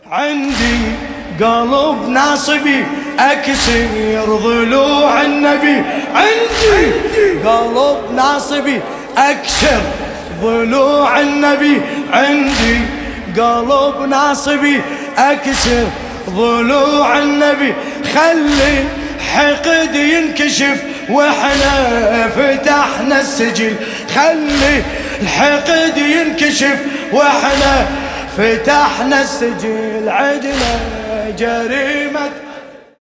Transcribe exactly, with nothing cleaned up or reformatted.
عندي قلب ناصبي أكسر ضلوع النبي، عندي قلب ناصبي أكسر ضلوع النبي، عندي قلب ناصبي أكسر ضلوع النبي. خلي حقد ينكشف واحنا فتحنا السجل، خلي الحقد ينكشف واحنا فتحنا السجل. عدنا جريمة